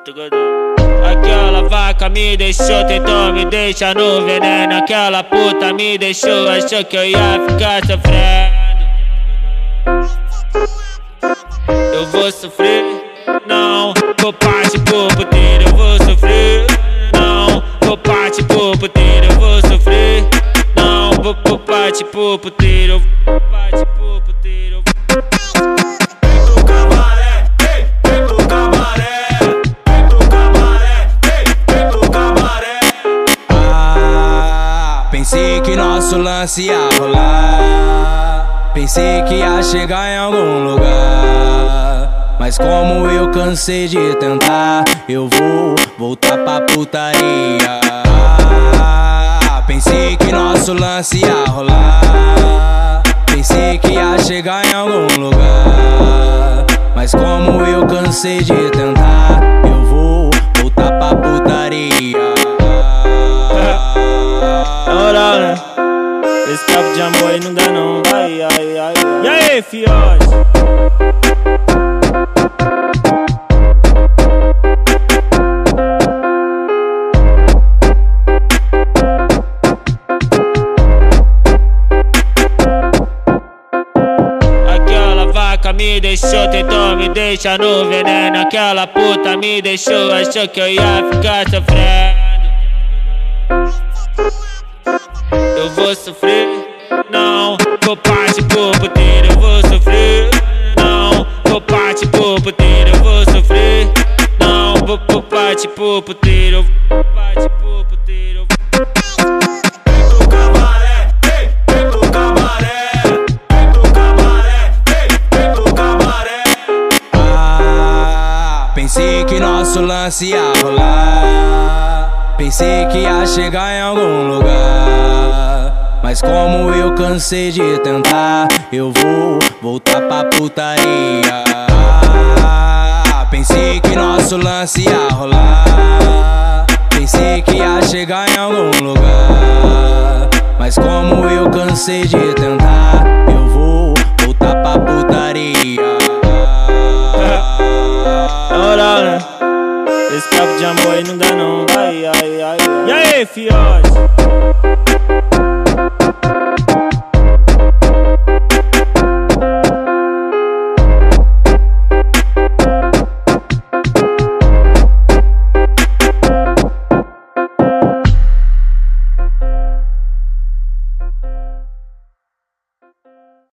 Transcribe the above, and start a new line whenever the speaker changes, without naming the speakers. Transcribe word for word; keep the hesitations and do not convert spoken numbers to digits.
Aquela vaca me deixou, tentou me deixar no veneno. Aquela puta me deixou, achou que eu ia ficar sofrendo. Eu vou sofrer, não, vou partir pro puteiro, eu vou sofrer. Não, vou partir pro puteiro, eu vou sofrer. Não, vou, vou partir pro puteiro, vou partir pro puteiro.
Pensei que nosso lance ia rolar, pensei que ia chegar em algum lugar, mas como eu cansei de tentar, eu vou voltar pra putaria. Pensei que nosso lance ia rolar, pensei que ia chegar em algum lugar, mas como eu cansei de tentar, eu vou voltar pra putaria.
Na moral, né? Esse papo de amor aí não dá não. Ai, ai, ai. E aí, fiote? Aquela vaca me deixou, tentou me deixar no veneno. Aquela puta me deixou, achou que eu ia ficar sofrendo. Eu vou sofrer, não, vou partir pro puteiro, eu vou sofrer. Não, vou partir pro puteiro, eu vou sofrer. Não, vou, vou partir pro puteiro, vou partir pro puteiro.
Vem pro cabaré, vem, vem pro cabaré, vem pro cabaré, vem, vem pro cabaré. Ah, pensei que nosso lance ia rolar, pensei que ia chegar em algum lugar, mas como eu cansei de tentar, eu vou voltar pra putaria. Pensei que nosso lance ia rolar, pensei que ia chegar em algum lugar, mas como eu cansei de tentar, eu vou voltar pra putaria.
Na moral, né? Esse papo de amor aí não dá não. Ai, ai, ai. E aí, fiote?